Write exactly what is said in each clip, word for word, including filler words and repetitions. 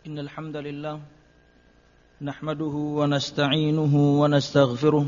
إن الحمد لله نحمده ونستعينه ونستغفره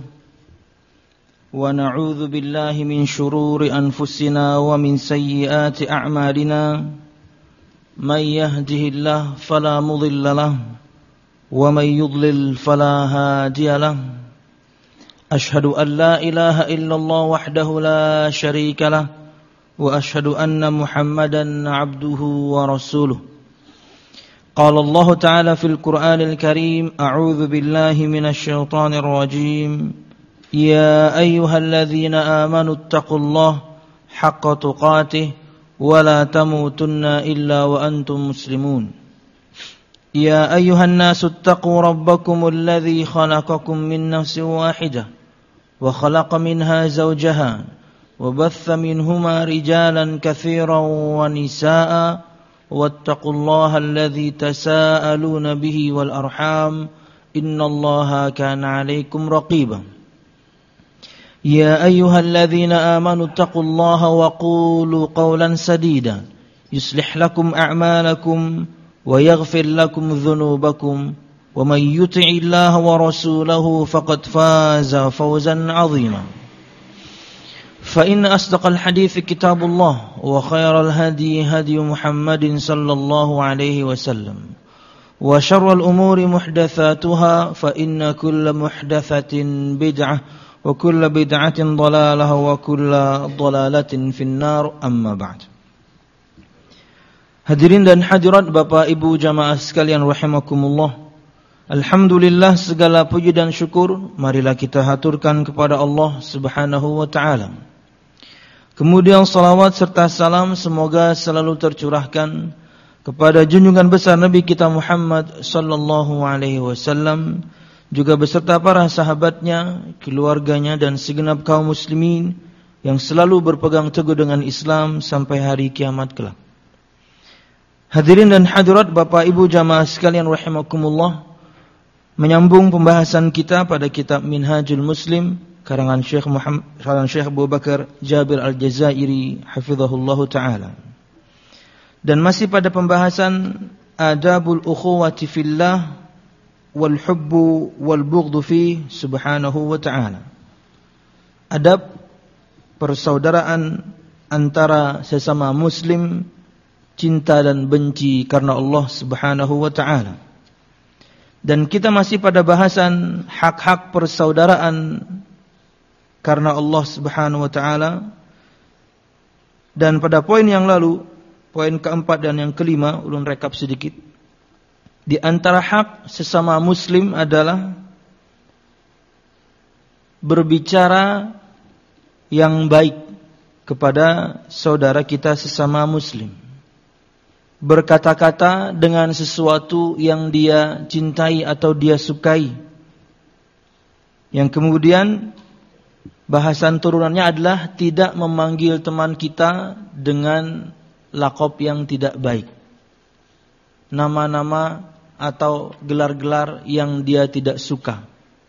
ونعوذ بالله من شرور أنفسنا ومن سيئات أعمالنا من يهده الله فلا مضل له ومن يضلل فلا هادي له أشهد أن لا إله إلا الله وحده لا شريك له وأشهد أن محمدا عبده ورسوله قال الله تعالى في القرآن الكريم أعوذ بالله من الشيطان الرجيم يا أيها الذين آمنوا اتقوا الله حق تقاته ولا تموتن إلا وأنتم مسلمون يا أيها الناس اتقوا ربكم الذي خلقكم من نفس واحدة وخلق منها زوجها وبث منهما رجالا كثيرا ونساء واتقوا الله الذي تساءلون به والأرحام إن الله كان عليكم رقيبا يا أيها الذين آمنوا اتقوا الله وقولوا قولا سديدا يصلح لكم أعمالكم ويغفر لكم ذنوبكم ومن يطع الله ورسوله فقد فاز فوزا عظيما فإن أصدق الحديث كتاب الله وخير الهدي هدي محمد صلى الله عليه وسلم وشر الأمور محدثاتها فإن كل محدثة بدعة وكل بدعة ضلالة وكل ضلالة في النار أما بعد. Hadirin dan hadirat Bapak Ibu jamaah sekalian rahimakumullah. Alhamdulillah, segala puji dan syukur marilah kita haturkan kepada Allah Subhanahu wa taala. Kemudian salawat serta salam semoga selalu tercurahkan kepada junjungan besar Nabi kita Muhammad sallallahu alaihi wasallam, juga beserta para sahabatnya, keluarganya dan segenap kaum muslimin yang selalu berpegang teguh dengan Islam sampai hari kiamat kelak. Hadirin dan hadirat Bapak Ibu jamaah sekalian rahimakumullah, menyambung pembahasan kita pada kitab Minhajul Muslim karangan Syekh Muhammad karangan Syekh Abu Bakar Jabir Al-Jazairi hafizahullahu taala. Dan masih pada pembahasan adabul ukhuwati fillah wal hubbu wal bughdhu fi subhanahu wa taala. Adab persaudaraan antara sesama muslim, cinta dan benci karena Allah Subhanahu wa taala. Dan kita masih pada bahasan hak-hak persaudaraan karena Allah Subhanahu wa taala. Dan pada poin yang lalu, poin keempat dan yang kelima, ulun rekap sedikit. Di antara hak sesama muslim adalah berbicara yang baik kepada saudara kita sesama muslim. Berkata-kata dengan sesuatu yang dia cintai atau dia sukai. Yang kemudian bahasan turunannya adalah tidak memanggil teman kita dengan laqab yang tidak baik, nama-nama atau gelar-gelar yang dia tidak suka.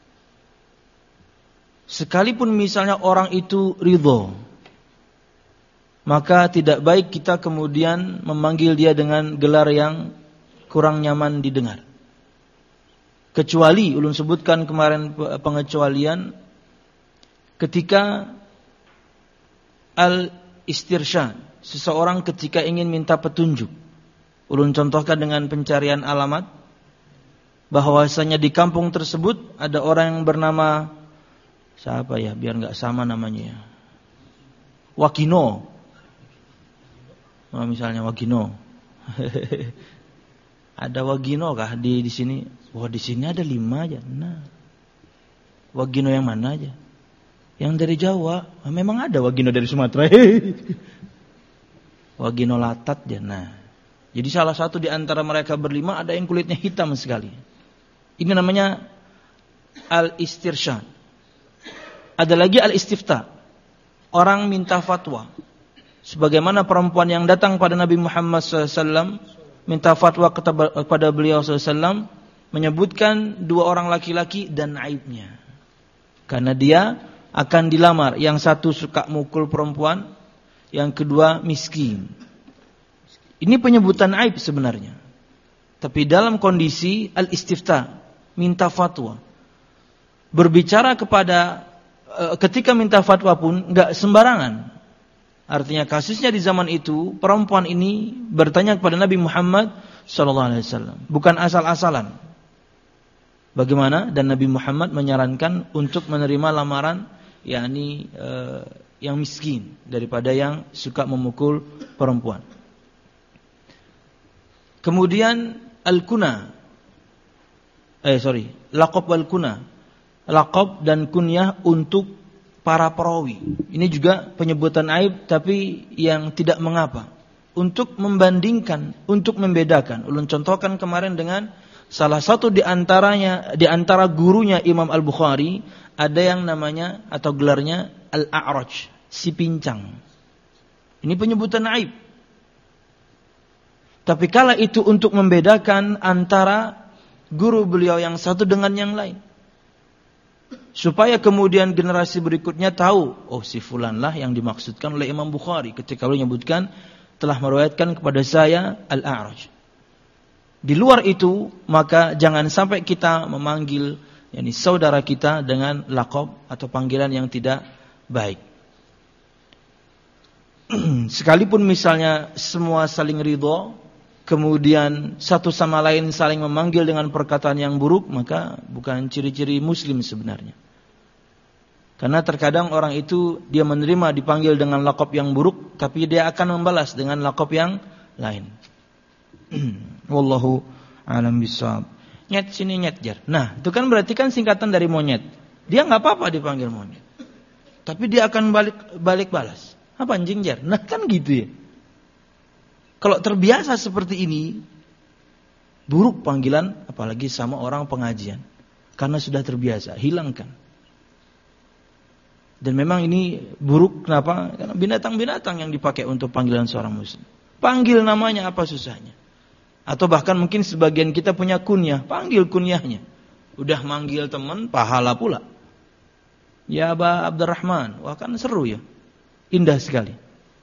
Sekalipun misalnya orang itu ridho, maka tidak baik kita kemudian memanggil dia dengan gelar yang kurang nyaman didengar. Kecuali, ulun sebutkan kemarin pengecualian, ketika al-istirsyad, seseorang ketika ingin minta petunjuk. Ulun contohkan dengan pencarian alamat, bahwasanya di kampung tersebut ada orang yang bernama, siapa ya, biar enggak sama namanya, Wakino. Oh, misalnya Wagino. Ada Wagino kah di di sini? Wah, di sini ada lima aja. Nah, Wagino yang mana aja? Yang dari Jawa. Nah, memang ada Wagino dari Sumatera. Wagino latat ya. Nah, jadi salah satu di antara mereka berlima ada yang kulitnya hitam sekali. Ini namanya al-istirsyad. Ada lagi al-istifta. Orang minta fatwa. Sebagaimana perempuan yang datang pada Nabi Muhammad shallallahu alaihi wasallam minta fatwa kepada beliau shallallahu alaihi wasallam, menyebutkan dua orang laki-laki dan aibnya. Karena dia akan dilamar. Yang satu suka mukul perempuan, yang kedua miskin. Ini penyebutan aib sebenarnya. Tapi dalam kondisi al-istifta, minta fatwa. Berbicara kepada ketika minta fatwa pun enggak sembarangan. Artinya kasusnya di zaman itu perempuan ini bertanya kepada Nabi Muhammad sallallahu alaihi wasallam, bukan asal-asalan. Bagaimana? Dan Nabi Muhammad menyarankan untuk menerima lamaran yakni eh, yang miskin daripada yang suka memukul perempuan. Kemudian al-kuna. Eh sorry, laqab wal kuna. Laqab dan kunyah untuk para perawi. Ini juga penyebutan aib tapi yang tidak mengapa. Untuk membandingkan, untuk membedakan. Ulun contohkan kemarin dengan salah satu di antaranya, di antara gurunya Imam Al-Bukhari, ada yang namanya atau gelarnya Al-A'raj, si pincang. Ini penyebutan aib. Tapi kala itu untuk membedakan antara guru beliau yang satu dengan yang lain. Supaya kemudian generasi berikutnya tahu, oh si fulanlah yang dimaksudkan oleh Imam Bukhari ketika beliau menyebutkan telah meriwayatkan kepada saya Al-A'raj. Di luar itu, maka jangan sampai kita memanggil yakni saudara kita dengan laqab atau panggilan yang tidak baik. Sekalipun misalnya semua saling ridho, kemudian satu sama lain saling memanggil dengan perkataan yang buruk, maka bukan ciri-ciri muslim sebenarnya. Karena terkadang orang itu dia menerima dipanggil dengan laqab yang buruk, tapi dia akan membalas dengan laqab yang lain. Wallahu a'lam bishawab. Nyet sini nyet jar. Nah, itu kan berarti kan singkatan dari monyet. Dia enggak apa-apa dipanggil monyet. Tapi dia akan balik balik balas. Apa anjing jar? Nah, kan gitu ya. Kalau terbiasa seperti ini, buruk panggilan apalagi sama orang pengajian. Karena sudah terbiasa, hilangkan. Dan memang ini buruk kenapa? Karena binatang-binatang yang dipakai untuk panggilan seorang muslim. Panggil namanya apa susahnya? Atau bahkan mungkin sebagian kita punya kunyah, panggil kunyahnya. Udah manggil teman, pahala pula. Ya Aba Abdurrahman, wah kan seru ya. Indah sekali.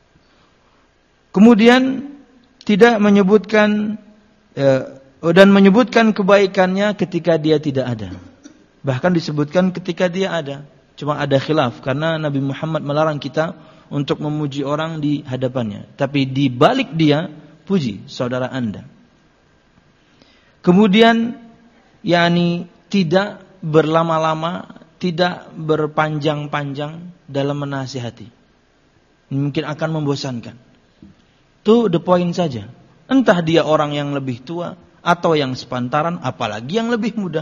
Kemudian tidak menyebutkan eh, dan menyebutkan kebaikannya ketika dia tidak ada. Bahkan disebutkan ketika dia ada. Cuma ada khilaf karena Nabi Muhammad melarang kita untuk memuji orang di hadapannya. Tapi di balik dia, puji saudara Anda. Kemudian yakni tidak berlama-lama, tidak berpanjang-panjang dalam menasihati. Mungkin akan membosankan. Itu the point saja. Entah dia orang yang lebih tua atau yang sepantaran, apalagi yang lebih muda.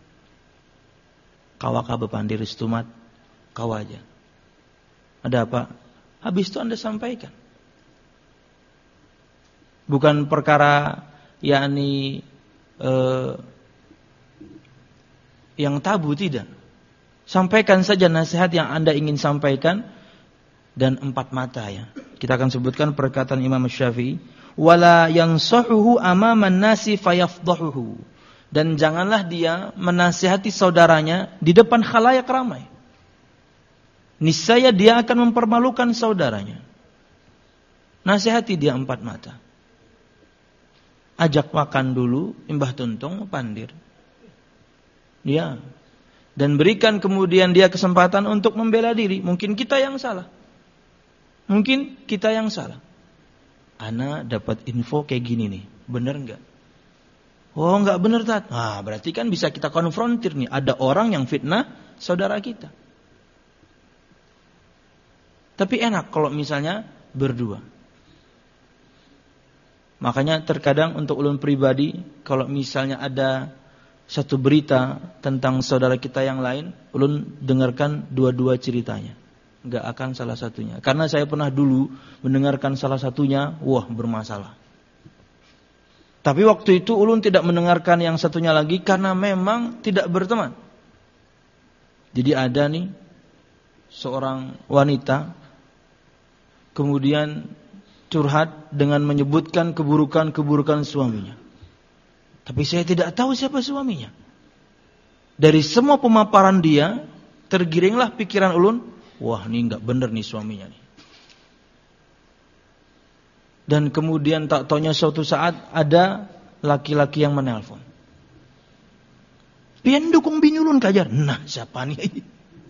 Kawaka bepandir istumat, kau aja. Ada apa? Habis itu Anda sampaikan. Bukan perkara yakni eh, yang tabu, tidak. Sampaikan saja nasihat yang Anda ingin sampaikan. Dan empat mata ya. Kita akan sebutkan perkataan Imam Syafi'i, wala yansahuhu amaman nasi fayafdahuhu. Dan janganlah dia menasihati saudaranya di depan khalayak ramai. Niscaya dia akan mempermalukan saudaranya. Nasihati dia empat mata. Ajak makan dulu, imbah tuntung, pandir. Ya. Dan berikan kemudian dia kesempatan untuk membela diri. Mungkin kita yang salah. Mungkin kita yang salah. Ana dapat info kayak gini nih, benar enggak? Oh, enggak benar tat. Ah, berarti kan bisa kita konfrontir nih. Ada orang yang fitnah saudara kita. Tapi enak kalau misalnya berdua. Makanya terkadang untuk ulun pribadi, kalau misalnya ada satu berita tentang saudara kita yang lain, ulun dengarkan dua-dua ceritanya. Enggak akan salah satunya. Karena saya pernah dulu mendengarkan salah satunya, wah bermasalah. Tapi waktu itu ulun tidak mendengarkan yang satunya lagi karena memang tidak berteman. Jadi ada nih seorang wanita kemudian curhat dengan menyebutkan keburukan-keburukan suaminya. Tapi saya tidak tahu siapa suaminya. Dari semua pemaparan dia, tergiringlah pikiran ulun, wah ini enggak benar nih suaminya nih. Dan kemudian tak taunya suatu saat ada laki-laki yang menelpon. Pian dukung binyulun kajar. Nah, siapa nih?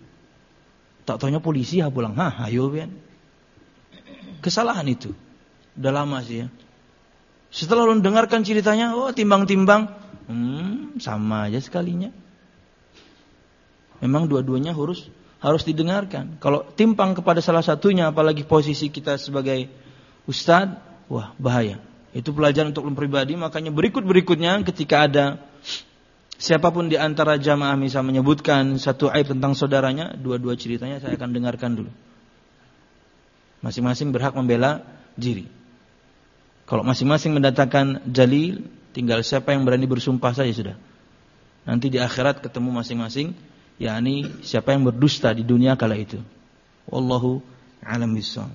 Tak taunya polisi ya pulang. Hah, ayo pian. Kesalahan itu. Udah lama sih ya. Setelah lu dengarkan ceritanya, oh timbang-timbang. Hmm, sama aja sekalinya. Memang dua-duanya harus harus didengarkan. Kalau timpang kepada salah satunya, apalagi posisi kita sebagai ustadz, wah bahaya. Itu pelajaran untuk lu pribadi. Makanya berikut-berikutnya ketika ada siapapun di antara jamaah misal menyebutkan satu aib tentang saudaranya, dua-dua ceritanya saya akan dengarkan dulu. Masing-masing berhak membela diri. Kalau masing-masing mendatangkan dalil, tinggal siapa yang berani bersumpah saja sudah. Nanti di akhirat ketemu masing-masing, yakni siapa yang berdusta di dunia kala itu. Wallahu a'lam bishawab.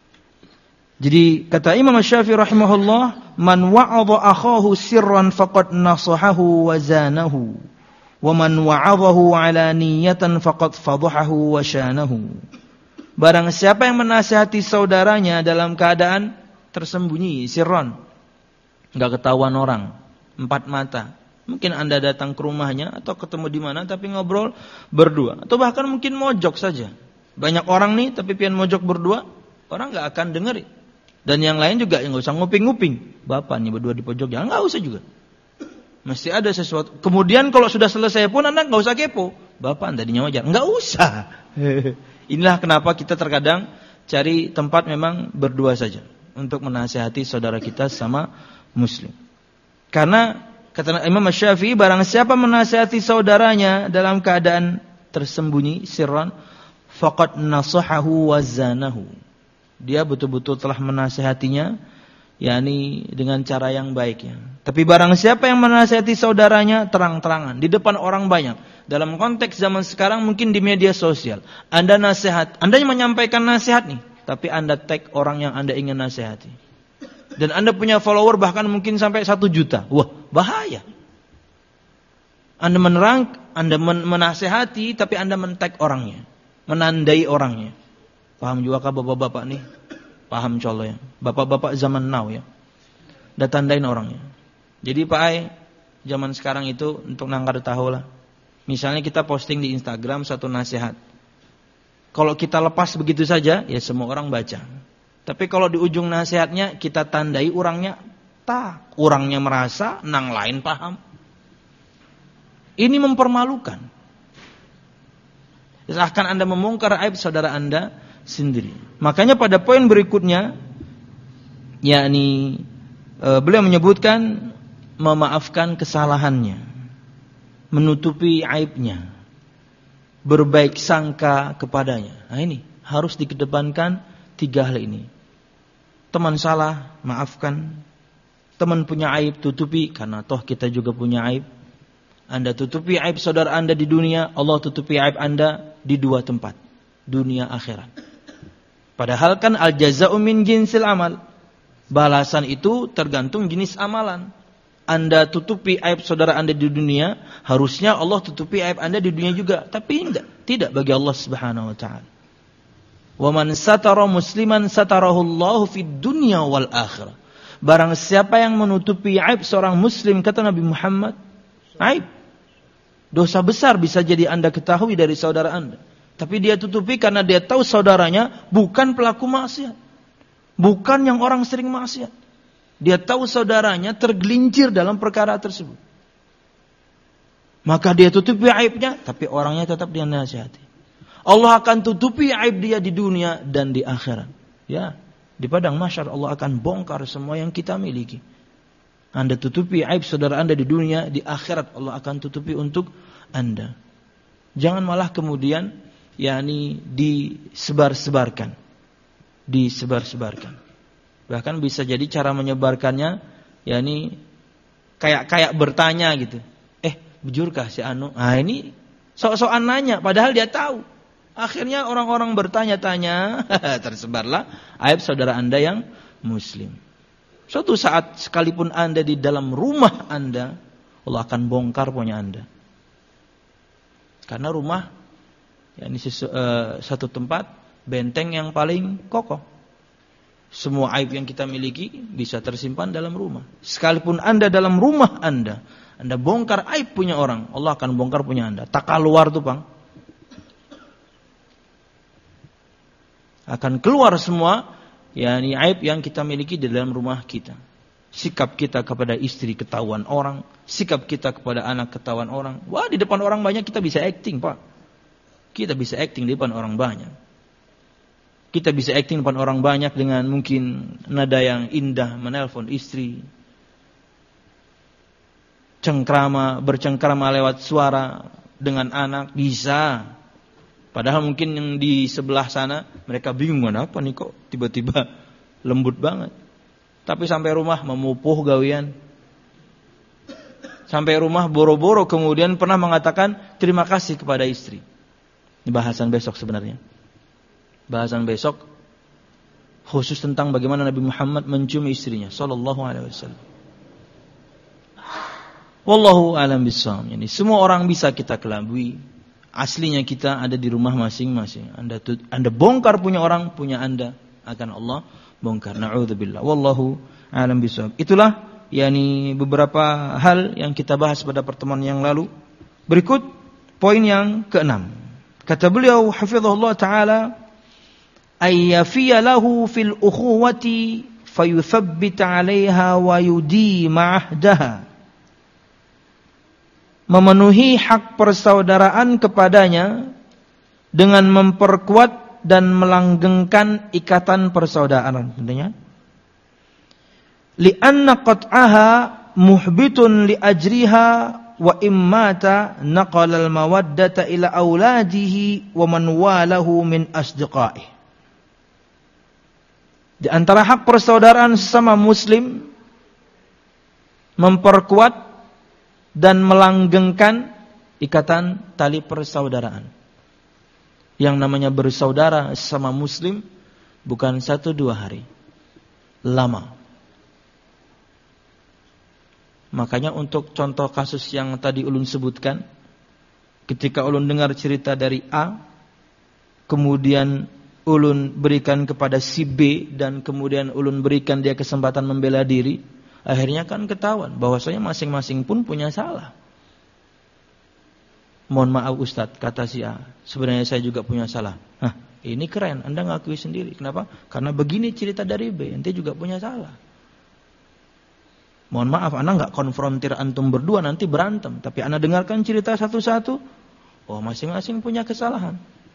Jadi kata Imam Syafi'i rahimahullah, man wa'adha akhahu sirran faqad nasahahu wa zanahu, wa man wa'adhahu ala niyatan faqad fadhahahu wa syanahu. Barang siapa yang menasihati saudaranya dalam keadaan tersembunyi, sirron, enggak ketahuan orang, empat mata. Mungkin Anda datang ke rumahnya atau ketemu di mana tapi ngobrol berdua, atau bahkan mungkin mojok saja. Banyak orang nih tapi pian mojok berdua, orang enggak akan dengerin. Dan yang lain juga enggak usah nguping-nguping. Bapak nih berdua di pojok, ya enggak usah juga. Mesti ada sesuatu. Kemudian kalau sudah selesai pun Anda enggak usah kepo. Bapak tadinya wajar, enggak usah. Inilah kenapa kita terkadang cari tempat memang berdua saja untuk menasihati saudara kita sama muslim. Karena kata Imam Syafi'i, barang siapa menasihati saudaranya dalam keadaan tersembunyi, sirran, faqad nasahahu wa zanahu. Dia betul-betul telah menasihatinya, yakni dengan cara yang baik ya. Tapi barang siapa yang menasihati saudaranya terang-terangan di depan orang banyak, dalam konteks zaman sekarang mungkin di media sosial, Anda nasihat, Anda menyampaikan nasihat nih, tapi Anda tag orang yang Anda ingin nasihati. Dan Anda punya follower bahkan mungkin sampai satu juta. Wah, bahaya. Anda menerang, Anda menasihati, tapi Anda men-tag orangnya. Menandai orangnya. Paham juga kah bapak-bapak nih? Paham colo ya. Bapak-bapak zaman now ya. Udah tandain orangnya. Jadi Pak Ai, zaman sekarang itu untuk nangkar tahu lah. Misalnya kita posting di Instagram satu nasihat. Kalau kita lepas begitu saja, ya semua orang baca. Tapi kalau di ujung nasihatnya kita tandai orangnya, tak, orangnya merasa, nang lain paham. Ini mempermalukan. Seakan Anda membongkar aib saudara Anda sendiri. Makanya pada poin berikutnya, yakni e, beliau menyebutkan memaafkan kesalahannya, menutupi aibnya, berbaik sangka kepadanya. Nah ini harus dikedepankan tiga hal ini. Teman salah, maafkan. Teman punya aib, tutupi. Karena toh kita juga punya aib. Anda tutupi aib saudara Anda di dunia, Allah tutupi aib Anda di dua tempat, dunia akhirat. Padahal kan al-jaza'u min jinsil amal. Balasan itu tergantung jenis amalan. Anda tutupi aib saudara Anda di dunia, harusnya Allah tutupi aib Anda di dunia juga. Tapi tidak, tidak bagi Allah Subhanahu wa taala. Wa man satara musliman satarahu Allahu fid dunya wal akhirah. Barang siapa yang menutupi aib seorang muslim, kata Nabi Muhammad, aib, dosa besar bisa jadi Anda ketahui dari saudara Anda. Tapi dia tutupi karena dia tahu saudaranya bukan pelaku maksiat, bukan yang orang sering maksiat. Dia tahu saudaranya tergelincir dalam perkara tersebut. Maka dia tutupi aibnya, tapi orangnya tetap dia nasihati. Allah akan tutupi aib dia di dunia dan di akhirat. Ya, di padang mahsyar Allah akan bongkar semua yang kita miliki. Anda tutupi aib saudara Anda di dunia, di akhirat Allah akan tutupi untuk Anda. Jangan malah kemudian yakni disebar-sebarkan. Disebar-sebarkan. Bahkan bisa jadi cara menyebarkannya yakni kayak kayak bertanya gitu. Eh, bujurkah si anu? Ah ini sok-sokan nanya padahal dia tahu. Akhirnya orang-orang bertanya-tanya, tersebarlah aib saudara Anda yang muslim. Suatu saat sekalipun Anda di dalam rumah Anda, Allah akan bongkar punya Anda. Karena rumah ya ini sesu, uh, satu tempat benteng yang paling kokoh. Semua aib yang kita miliki bisa tersimpan dalam rumah. Sekalipun Anda dalam rumah Anda, Anda bongkar aib punya orang, Allah akan bongkar punya Anda. Tak keluar tuh, Bang. Akan keluar semua yakni aib yang kita miliki di dalam rumah kita. Sikap kita kepada istri ketahuan orang, sikap kita kepada anak ketahuan orang. Wah, di depan orang banyak kita bisa acting, Pak. Kita bisa acting di depan orang banyak. Kita bisa acting depan orang banyak dengan mungkin nada yang indah, menelpon istri. Cengkrama, bercengkrama lewat suara dengan anak, bisa. Padahal mungkin yang di sebelah sana, mereka bingung, kenapa nih kok tiba-tiba lembut banget. Tapi sampai rumah memupuh gawian. Sampai rumah boro-boro kemudian pernah mengatakan terima kasih kepada istri. Ini bahasan besok sebenarnya. Bahasan besok khusus tentang bagaimana Nabi Muhammad mencium istrinya sallallahu alaihi wasallam. Wallahu a'lam bissawab. Yani semua orang bisa kita kelabui. Aslinya kita ada di rumah masing-masing. Anda Anda bongkar punya orang, punya Anda akan Allah bongkar. Na'udzubillah. Wallahu a'lam bissawab. Itulah yani beberapa hal yang kita bahas pada pertemuan yang lalu. Berikut poin yang keenam. Kata beliau hafizahullah taala, ayyafiya lahu fil ukhuwati fayuthabbit 'alaiha wa yudima 'ahdaha. Memenuhi hak persaudaraan kepadanya dengan memperkuat dan melanggengkan ikatan persaudaraan. Tentunya. Li'anna qat'aha muhbitun li ajriha wa immata naqala al-mawaddata ila auladihi wa man walahu min asdiqaihi. Di antara hak persaudaraan sesama muslim memperkuat dan melanggengkan ikatan tali persaudaraan. Yang namanya bersaudara sesama muslim bukan satu dua hari. Lama. Makanya untuk contoh kasus yang tadi ulun sebutkan, ketika ulun dengar cerita dari A, kemudian ulun berikan kepada si B dan kemudian ulun berikan dia kesempatan membela diri, akhirnya kan ketahuan bahwasanya masing-masing pun punya salah. Mohon maaf Ustadz, kata si A, sebenarnya saya juga punya salah. Hah, ini keren, Anda ngakui sendiri. Kenapa? Karena begini cerita dari B, ente juga punya salah. Mohon maaf, Anda nggak konfrontir antum berdua nanti berantem, tapi Anda dengarkan cerita satu-satu. Oh, masing-masing punya kesalahan.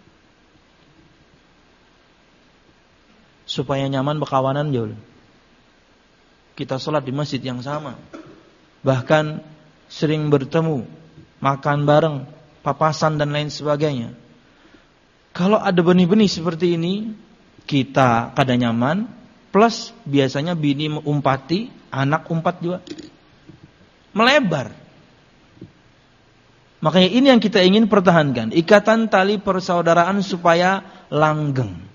Supaya nyaman berkawanan jauh. Kita sholat di masjid yang sama. Bahkan sering bertemu, makan bareng, papasan dan lain sebagainya. Kalau ada benih-benih seperti ini, kita kada nyaman, plus biasanya bini umpati, anak umpat juga. Melebar. Makanya ini yang kita ingin pertahankan. Ikatan tali persaudaraan supaya langgeng.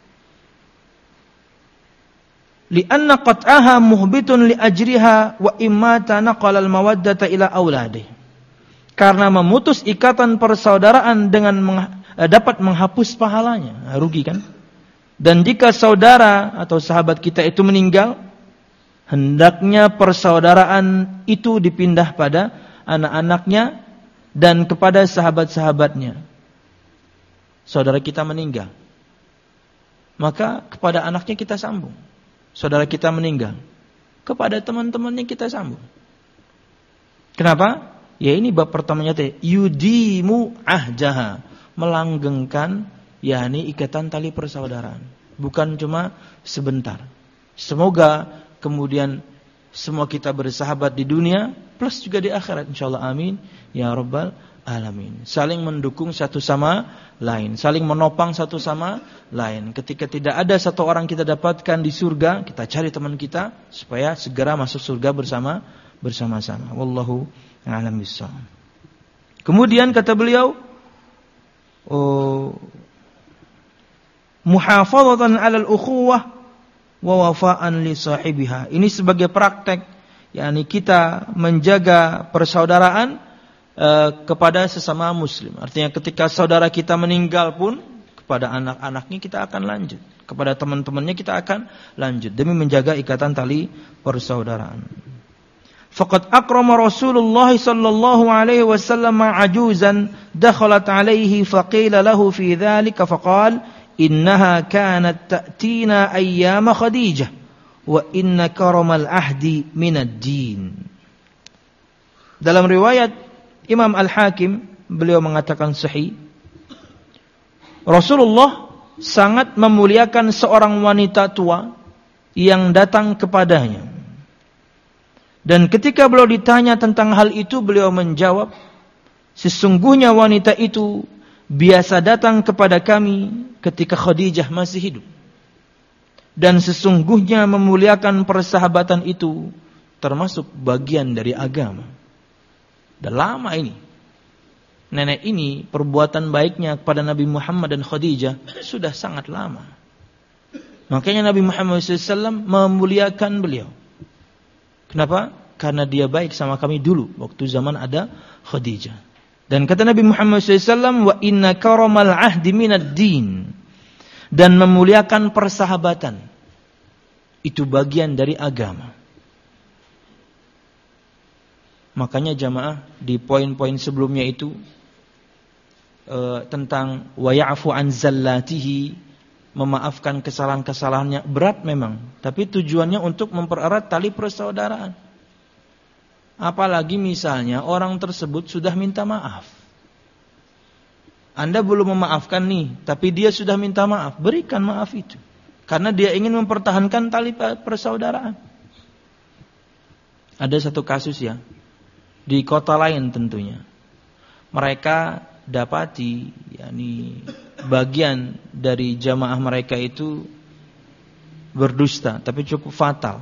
Li'anna qat'aha muhbitun li ajriha wa immata naqala al-mawaddata ila auladi. Karena memutus ikatan persaudaraan dengan meng- dapat menghapus pahalanya. Rugi kan? Dan jika saudara atau sahabat kita itu meninggal, hendaknya persaudaraan itu dipindah pada anak-anaknya dan kepada sahabat-sahabatnya. Saudara kita meninggal, maka kepada anaknya kita sambung. Saudara kita meninggal, kepada teman-temannya kita sambung. Kenapa? Ya ini bab pertamanya teh, yudimu ahjaha, melanggengkan yakni ikatan tali persaudaraan. Bukan cuma sebentar. Semoga kemudian semua kita bersahabat di dunia plus juga di akhirat insyaallah, amin ya rabbal alamin. Saling mendukung satu sama lain, saling menopang satu sama lain. Ketika tidak ada satu orang kita dapatkan di surga, kita cari teman kita supaya segera masuk surga bersama bersama-sama. Wallahu a'lam bishawab. Kemudian kata beliau, oh, muhafazatan 'alal ukhuwah wa wafa'an li sahibiha. Ini sebagai praktek yakni kita menjaga persaudaraan kepada sesama muslim. Artinya ketika saudara kita meninggal pun Kepada anak-anaknya kita akan lanjut, kepada teman-temannya kita akan lanjut demi menjaga ikatan tali persaudaraan. Faqad akrama Rasulullah sallallahu alaihi wasallam ajuzan dakhalat alaihi faqila lahu fi dzalika faqala innaha kanat ta'tina ayyama Khadijah wa inna karamal ahdi minad din. Dalam riwayat Imam Al-Hakim beliau mengatakan sahih, Rasulullah sangat memuliakan seorang wanita tua yang datang kepadanya. Dan ketika beliau ditanya tentang hal itu, beliau menjawab, sesungguhnya wanita itu biasa datang kepada kami ketika Khadijah masih hidup. Dan sesungguhnya memuliakan persahabatan itu termasuk bagian dari agama. Dah lama ini. Nenek ini perbuatan baiknya kepada Nabi Muhammad dan Khadijah sudah sangat lama. Makanya Nabi Muhammad shallallahu alaihi wasallam memuliakan beliau. Kenapa? Karena dia baik sama kami dulu waktu zaman ada Khadijah. Dan kata Nabi Muhammad shallallahu alaihi wasallam, wa inna karamal ahdi minad din. Dan memuliakan persahabatan itu bagian dari agama. Makanya jamaah di poin-poin sebelumnya itu e, tentang wa ya'fu an zallatihi, memaafkan kesalahan-kesalahannya, berat memang, tapi tujuannya untuk mempererat tali persaudaraan. Apalagi misalnya orang tersebut sudah minta maaf. Anda belum memaafkan nih, tapi dia sudah minta maaf, berikan maaf itu. Karena dia ingin mempertahankan tali persaudaraan. Ada satu kasus ya, di kota lain tentunya. Mereka dapati yakni bagian dari jamaah mereka itu berdusta, tapi cukup fatal.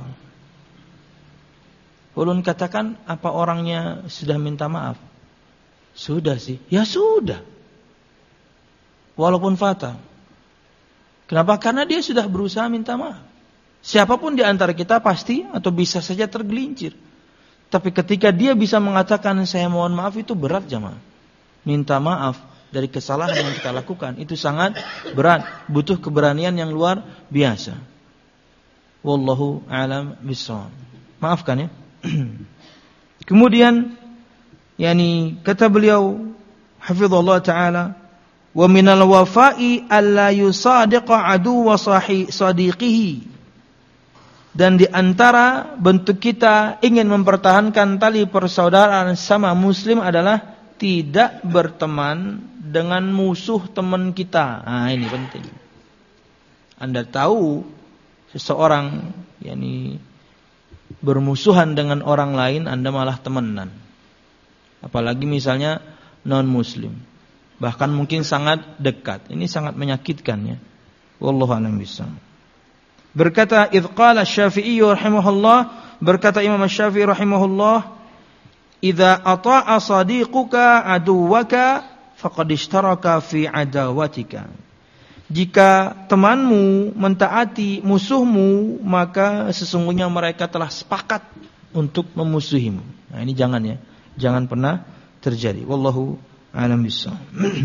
Ulun katakan, apa orangnya sudah minta maaf? Sudah sih. Ya sudah. Walaupun fatal. Kenapa? Karena dia sudah berusaha minta maaf. Siapapun di antara kita pasti atau bisa saja tergelincir. Tapi ketika dia bisa mengatakan saya mohon maaf, itu berat jamaah. Minta maaf dari kesalahan yang kita lakukan itu sangat berat, butuh keberanian yang luar biasa. Wallahu a'lam bishawab. Maafkan ya. Kemudian yani kata beliau hafizallahu taala, wa minal wafa'i alla yusadiqa aduwa sahi sadiqihi. Dan di antara bentuk kita ingin mempertahankan tali persaudaraan sama muslim adalah tidak berteman dengan musuh teman kita. Nah, ini penting. Anda tahu seseorang yakni bermusuhan dengan orang lain, Anda malah temenan. Apalagi misalnya non muslim. Bahkan mungkin sangat dekat. Ini sangat menyakitkan ya. Wallahu a'lam bishawab. Berkata idz qala Asy-Syafi'i rahimahullah, berkata Imam Asy-Syafi'i rahimahullah, idza ata'a sadiquka aduwaka faqad ishtaraka fi adawatika. Jika temanmu mentaati musuhmu, maka sesungguhnya mereka telah sepakat untuk memusuhimu. Nah, ini jangan ya. Jangan pernah terjadi. Wallahu a'lam bishawab.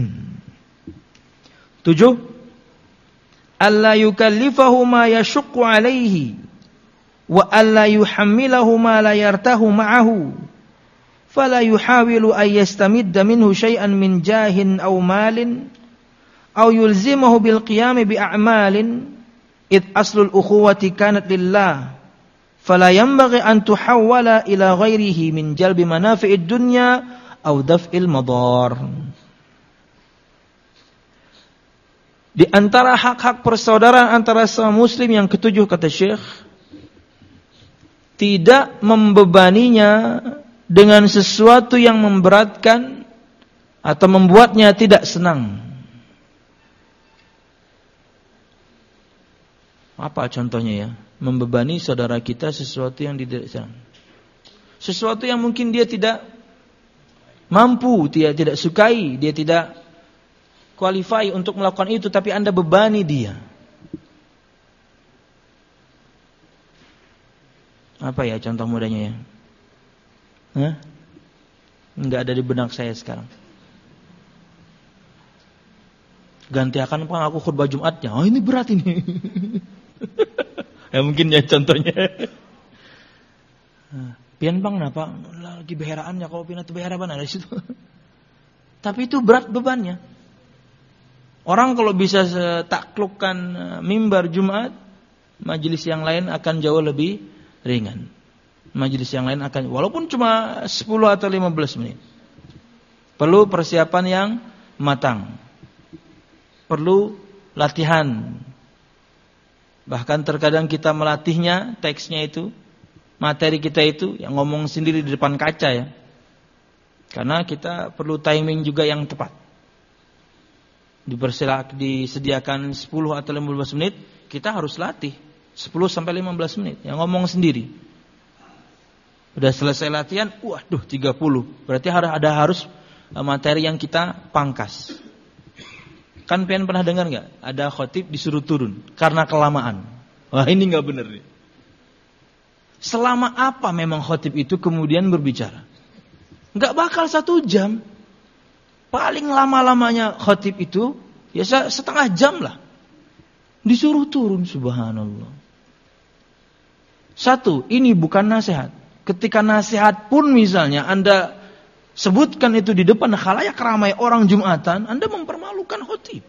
Tujuh, alla yukallifahu ma yashuqqu alaihi wa alla yuhammilahu ma la yartahu ma'ahu fala yuhawilu an yastamidda minhu shay'an min jahin aw malin aw yulzimahu bil qiyam bi a'malin id aslul ukhuwati kanat lillah fala yanbaghi an tuhawwala ila ghairihi min jalbi manafi'id dunya aw daf'il madar. Di antara hak-hak persaudaraan antara sesama muslim yang ketujuh, kata Syekh, tidak membebaninya dengan sesuatu yang memberatkan atau membuatnya tidak senang. Apa contohnya ya? Membebani saudara kita sesuatu yang tidak senang. Sesuatu yang mungkin dia tidak mampu, dia tidak sukai, dia tidak qualify untuk melakukan itu, tapi Anda bebani dia. Apa ya contoh mudahnya ya? Hah? Enggak ada di benak saya sekarang. Ganti akan Bang aku khutbah Jumatnya. Oh ini berat ini. Ya mungkin ya contohnya. Pian Bang napa lagi beheraannya kau pindah tu behera mana di situ. Tapi itu berat bebannya. Orang kalau bisa taklukkan mimbar Jumat, majelis yang lain akan jauh lebih ringan. Majelis yang lain akan walaupun cuma sepuluh atau lima belas menit. Perlu persiapan yang matang. Perlu latihan. Bahkan terkadang kita melatihnya, teksnya itu, materi kita itu, yang ngomong sendiri di depan kaca ya. Karena kita perlu timing juga yang tepat. Dipersilakan, disediakan sepuluh atau lima belas menit, kita harus latih sepuluh sampai lima belas menit, yang ngomong sendiri. Udah selesai latihan, waduh tiga puluh. Berarti harus ada harus materi yang kita pangkas. Kan pian pernah dengar nggak? Ada khotib disuruh turun karena kelamaan. Wah ini nggak benar nih. Selama apa memang khotib itu kemudian berbicara? Nggak bakal satu jam. Paling lama-lamanya khotib itu ya setengah jam lah. Disuruh turun, subhanallah. Satu, ini bukan nasihat. Ketika nasihat pun misalnya Anda sebutkan itu di depan khalayak ramai orang Jumatan, Anda mempermalukan khotib.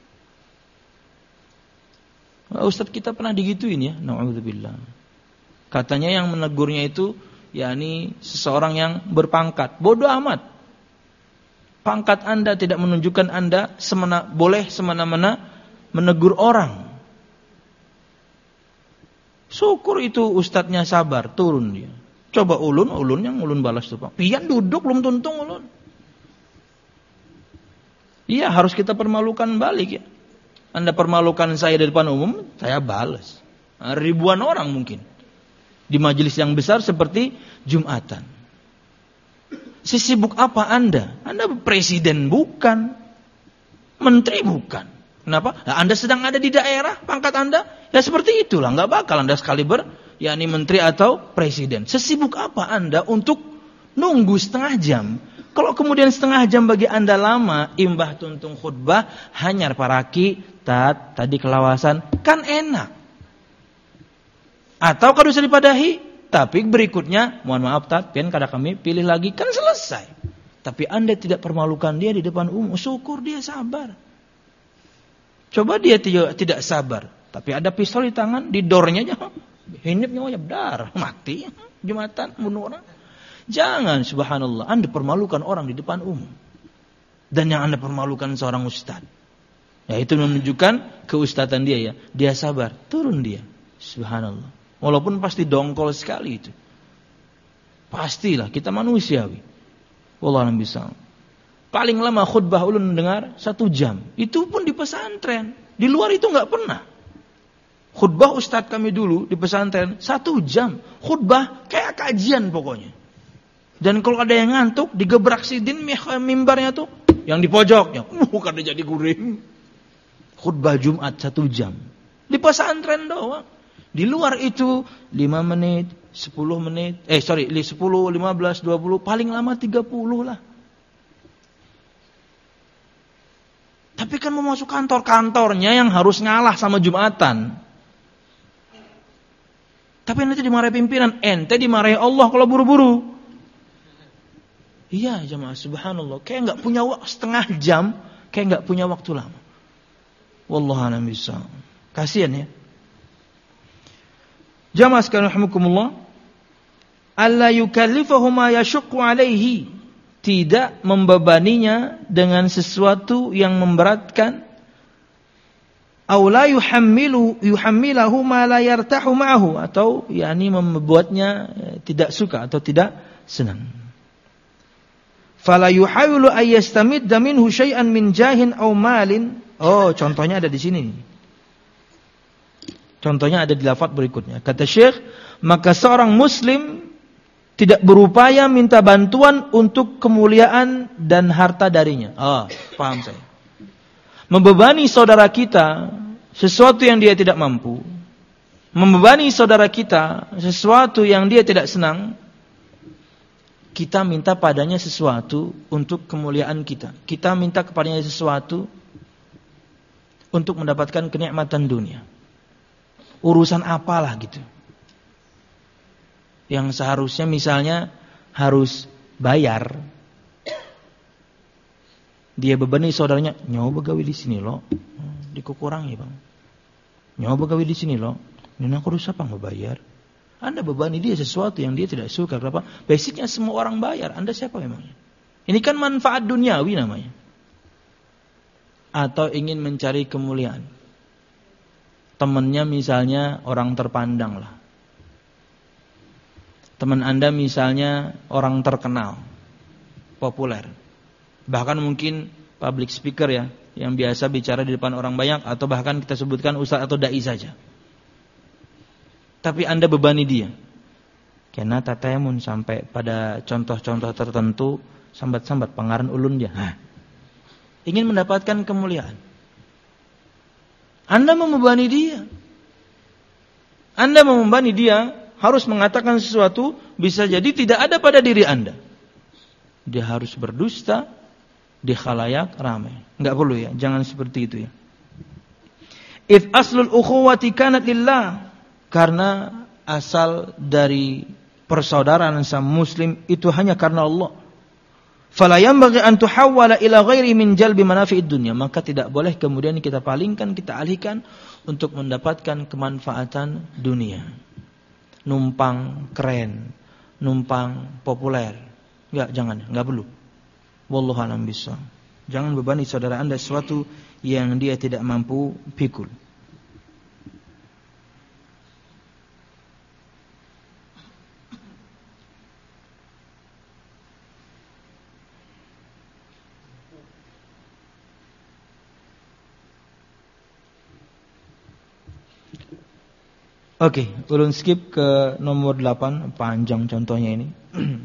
Ustaz kita pernah digituin ya, na'udzubillah. Katanya yang menegurnya itu yakni seseorang yang berpangkat. Bodoh amat. Pangkat Anda tidak menunjukkan Anda semena, boleh semena-mena menegur orang. Syukur itu ustadznya sabar, turun dia. Coba ulun, ulun yang ulun balas tuh Pak. Pian duduk belum tuntung ulun. Iya harus kita permalukan balik ya. Anda permalukan saya di depan umum, saya balas. Ribuan orang mungkin. Di majelis yang besar seperti Jumatan. Sesibuk apa Anda? Anda presiden bukan. Menteri bukan. Kenapa? Nah, Anda sedang ada di daerah, pangkat Anda. Ya seperti itulah, nggak bakal Anda sekali ber yakni menteri atau presiden. Sesibuk apa Anda untuk nunggu setengah jam? Kalau kemudian setengah jam bagi Anda lama, imbah tuntung khutbah, hanyar paraki, tat, tadi kelawasan, kan enak. Atau kalau bisa dipadahi, tapi berikutnya, mohon maaf tat, pian kada kami pilih lagi, kan selesai. Tapi Anda tidak permalukan dia di depan umum, syukur dia sabar. Coba dia tidak, tidak sabar, tapi ada pistol di tangan, di dornya aja. Hinip nyawanya darah, mati, Jumatan, bunuh orang. Jangan, subhanallah, Anda permalukan orang di depan umum. Dan yang Anda permalukan seorang ustaz. Ya itu menunjukkan keustatan dia ya. Dia sabar, turun dia. Subhanallah. Walaupun pasti dongkol sekali itu. Pastilah, kita manusiawi. Wallahualam bisawab. Paling lama khutbah ulun mendengar satu jam. Itu pun di pesantren. Di luar itu nggak pernah. Khutbah ustadz kami dulu di pesantren satu jam. Khutbah kayak kajian pokoknya. Dan kalau ada yang ngantuk, digebrak sidin mimbarnya tuh, yang di pojoknya, uh, kada jadi guring. Khutbah Jumat satu jam. Di pesantren doang. Di luar itu lima menit, sepuluh menit, eh sorry, sepuluh, lima belas, dua puluh, paling lama tiga puluh lah. Tapi kan mau masuk kantor-kantornya yang harus ngalah sama Jumatan. Tapi nanti dimarahi pimpinan, ente dimarahi Allah kalau buru-buru. Iya jemaah, subhanallah, kayak nggak punya waktu setengah jam, kayak nggak punya waktu lama. Wallahualam bisawab. Kasihan ya. Jamaah sekalian rahimakumullah, alla yukallifahu ma yashuqqu alaihi, tidak membebaninya dengan sesuatu yang memberatkan, aw la yuhammilu yuhammilahu ma la yartahu ma'ahu, atau yakni membuatnya tidak suka atau tidak senang. Fala yuhawilu ay yastamidda minhu syai'an min jahin aw malin. Oh, contohnya ada di sini. Contohnya ada di lafaz berikutnya. Kata Syekh, maka seorang muslim tidak berupaya minta bantuan untuk kemuliaan dan harta darinya. Ah, paham saya. Membebani saudara kita sesuatu yang dia tidak mampu. Membebani saudara kita sesuatu yang dia tidak senang. Kita minta padanya sesuatu untuk kemuliaan kita. Kita minta kepadanya sesuatu untuk mendapatkan kenikmatan dunia. Urusan apalah gitu. Yang seharusnya misalnya harus bayar. Dia bebani saudaranya, nyoba gawe di sini loh. Dikukurangi, Bang. Nyoba gawe di sini loh. Ini aku harus apa nggak bayar? Anda bebani dia sesuatu yang dia tidak suka. Kenapa? Basicnya semua orang bayar. Anda siapa memangnya? Ini kan manfaat duniawi namanya. Atau ingin mencari kemuliaan. Temannya misalnya orang terpandang lah. Teman Anda misalnya orang terkenal, populer. Bahkan mungkin public speaker ya, yang biasa bicara di depan orang banyak, atau bahkan kita sebutkan ustaz atau dai saja. Tapi Anda bebani dia. Karena tatayamun sampai pada contoh-contoh tertentu, sambat-sambat pengaran ulun dia. Hah. Ingin mendapatkan kemuliaan. Anda membebani dia. Anda membebani dia, harus mengatakan sesuatu, bisa jadi tidak ada pada diri Anda. Dia harus berdusta di khalayak ramai. Enggak perlu ya, jangan seperti itu ya. If aslul ukhuwati kanat lillah, karena asal dari persaudaraan sama muslim itu hanya karena Allah. Fala yanbaghi an tuhawwala ila ghairi min jalbi manafi'id dunya, maka tidak boleh kemudian kita palingkan, kita alihkan untuk mendapatkan kemanfaatan dunia. Numpang keren, numpang populer. Enggak, jangan, enggak perlu. Wallahu a'lam bishawab. Jangan bebani saudara Anda sesuatu yang dia tidak mampu pikul. Oke, okay, ulun skip ke nomor delapan, panjang contohnya ini.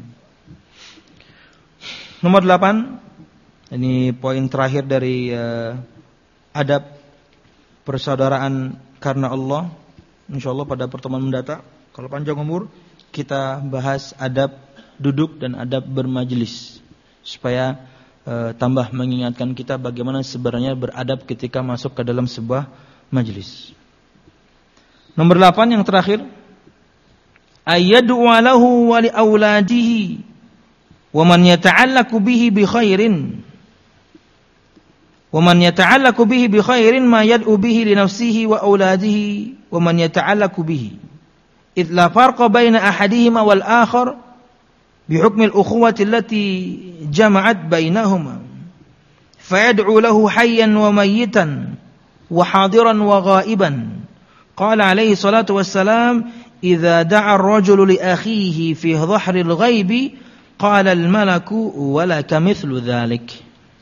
Nomor delapan, ini poin terakhir dari uh, adab persaudaraan karena Allah. Insyaallah pada pertemuan mendatang, kalau panjang umur, kita bahas adab duduk dan adab bermajelis, supaya uh, tambah mengingatkan kita bagaimana sebenarnya beradab ketika masuk ke dalam sebuah majelis. Nomor delapan yang terakhir, ayyad'u lahu wa li auladihi wa man yata'allaqu bihi bi khairin wa man yata'allaqu bihi bi khairin ma yad'u bihi li nafsihi wa auladihi wa man yata'allaqu bihi id la farqa baina ahadihima wal akhar bi hukmi al ukhuwati allati jama'at bainahuma fa yad'u lahu hayyan wa mayyitan wa hadiran wa ghaiban. Qala alaihi salatu wassalam, idza da'a ar-rajulu li akhihi fi dhahril ghaibi qala al-malaku wa laka mithlu dhalik.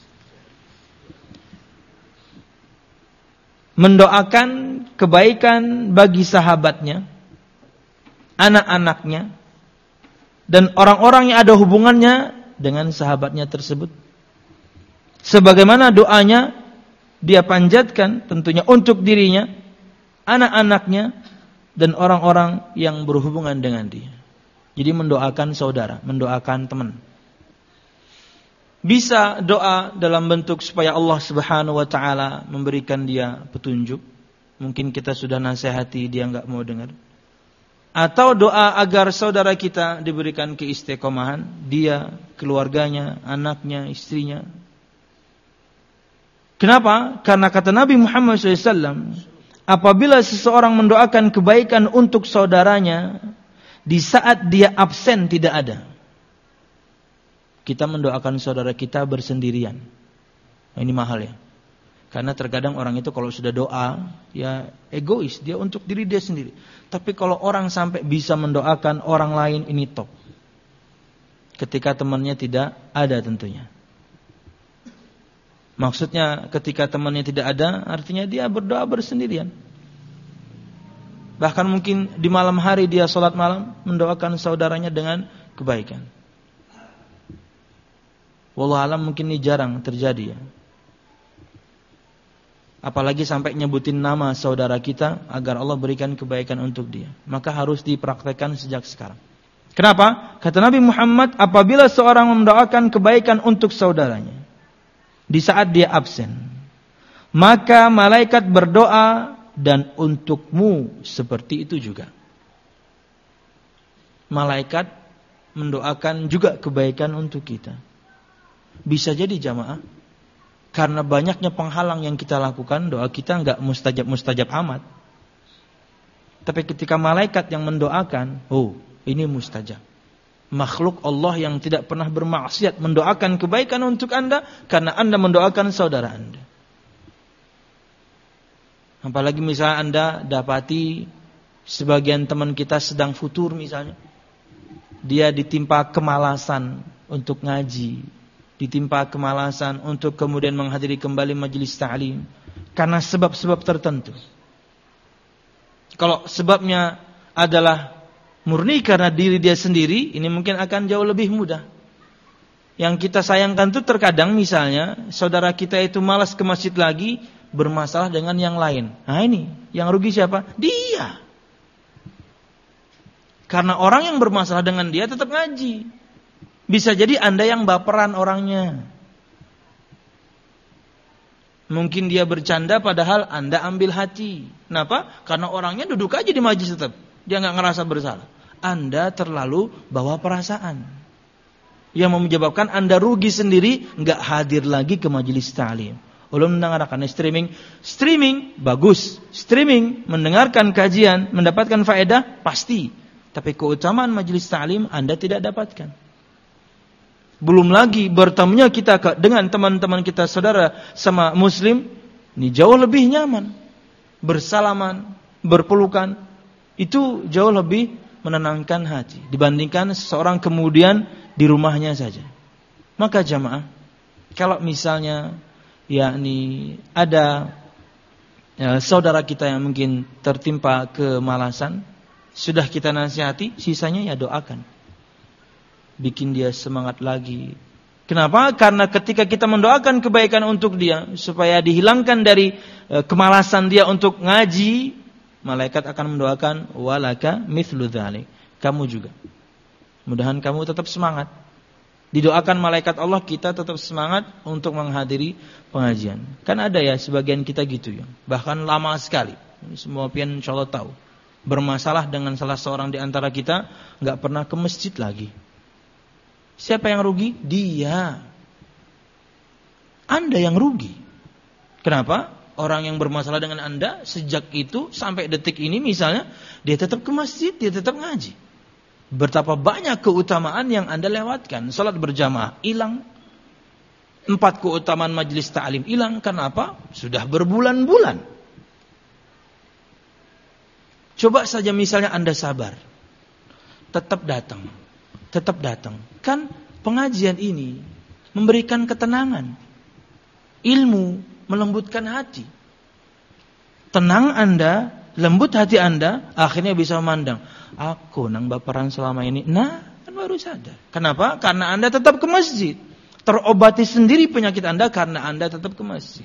Mendoakan kebaikan bagi sahabatnya, anak-anaknya, dan orang-orang yang ada hubungannya dengan sahabatnya tersebut. Sebagaimana doanya dia panjatkan tentunya untuk dirinya, anak-anaknya, dan orang-orang yang berhubungan dengan dia. Jadi mendoakan saudara, mendoakan teman. Bisa doa dalam bentuk supaya Allah Subhanahu wa taala memberikan dia petunjuk. Mungkin kita sudah nasihati dia enggak mau dengar. Atau doa agar saudara kita diberikan keistiqomahan, dia, keluarganya, anaknya, istrinya. Kenapa? Karena kata Nabi Muhammad shallallahu alaihi wasallam, apabila seseorang mendoakan kebaikan untuk saudaranya di saat dia absen tidak ada, kita mendoakan saudara kita bersendirian. Nah, ini mahal ya. Karena terkadang orang itu kalau sudah doa, ya egois, dia untuk diri dia sendiri. Tapi kalau orang sampai bisa mendoakan orang lain, ini top. Ketika temannya tidak ada tentunya. Maksudnya ketika temannya tidak ada, artinya dia berdoa bersendirian. Bahkan mungkin di malam hari dia sholat malam, mendoakan saudaranya dengan kebaikan. Wallahu alam, mungkin ini jarang terjadi ya. Apalagi sampai nyebutin nama saudara kita agar Allah berikan kebaikan untuk dia. Maka harus dipraktekkan sejak sekarang. Kenapa? Kata Nabi Muhammad, apabila seorang mendoakan kebaikan untuk saudaranya di saat dia absen, maka malaikat berdoa dan untukmu seperti itu juga. Malaikat mendoakan juga kebaikan untuk kita. Bisa jadi jamaah, karena banyaknya penghalang yang kita lakukan, doa kita enggak mustajab-mustajab amat. Tapi ketika malaikat yang mendoakan, oh, ini mustajab. Makhluk Allah yang tidak pernah bermaksiat mendoakan kebaikan untuk Anda karena Anda mendoakan saudara Anda. Apalagi misalnya Anda dapati sebagian teman kita sedang futur misalnya. Dia ditimpa kemalasan untuk ngaji, ditimpa kemalasan untuk kemudian menghadiri kembali majelis ta'lim karena sebab-sebab tertentu. Kalau sebabnya adalah murni karena diri dia sendiri, ini mungkin akan jauh lebih mudah. Yang kita sayangkan itu terkadang misalnya saudara kita itu malas ke masjid lagi, bermasalah dengan yang lain. Nah ini, yang rugi siapa? Dia. Karena orang yang bermasalah dengan dia tetap ngaji. Bisa jadi Anda yang baperan orangnya. Mungkin dia bercanda padahal Anda ambil hati. Kenapa? Karena orangnya duduk aja di majelis tetap. Dia gak ngerasa bersalah. Anda terlalu bawa perasaan. Yang menyebabkan Anda rugi sendiri, gak hadir lagi ke majelis ta'lim. Ulun mendengarkan streaming. Streaming bagus. Streaming mendengarkan kajian, mendapatkan faedah, pasti. Tapi keutamaan majelis ta'lim Anda tidak dapatkan. Belum lagi bertemunya kita dengan teman-teman kita saudara sama muslim, ini jauh lebih nyaman. Bersalaman, berpelukan, itu jauh lebih menenangkan hati dibandingkan seseorang kemudian di rumahnya saja. Maka jamaah, kalau misalnya yakni ada ya, saudara kita yang mungkin tertimpa kemalasan, sudah kita nasihati, sisanya ya doakan. Bikin dia semangat lagi. Kenapa? Karena ketika kita mendoakan kebaikan untuk dia, supaya dihilangkan dari e, kemalasan dia untuk ngaji, malaikat akan mendoakan, walaka mithlu dzalik. Kamu juga. Mudahan kamu tetap semangat. Didoakan malaikat Allah, kita tetap semangat untuk menghadiri pengajian. Kan ada ya sebagian kita gitu ya. Bahkan lama sekali. Semua pian insyaallah tahu. Bermasalah dengan salah seorang di antara kita, enggak pernah ke masjid lagi. Siapa yang rugi? Dia. Anda yang rugi. Kenapa? Orang yang bermasalah dengan Anda sejak itu sampai detik ini misalnya, dia tetap ke masjid, dia tetap ngaji. Betapa banyak keutamaan yang Anda lewatkan. Salat berjamaah hilang. Empat keutamaan majelis ta'lim hilang. Kenapa? Sudah berbulan-bulan. Coba saja misalnya Anda sabar. Tetap datang. Tetap datang. Kan pengajian ini memberikan ketenangan. Ilmu melembutkan hati. Tenang Anda, lembut hati Anda, akhirnya bisa memandang. Aku nang baperan selama ini. Nah, kan baru sadar. Kenapa? Karena Anda tetap ke masjid. Terobati sendiri penyakit Anda karena Anda tetap ke masjid.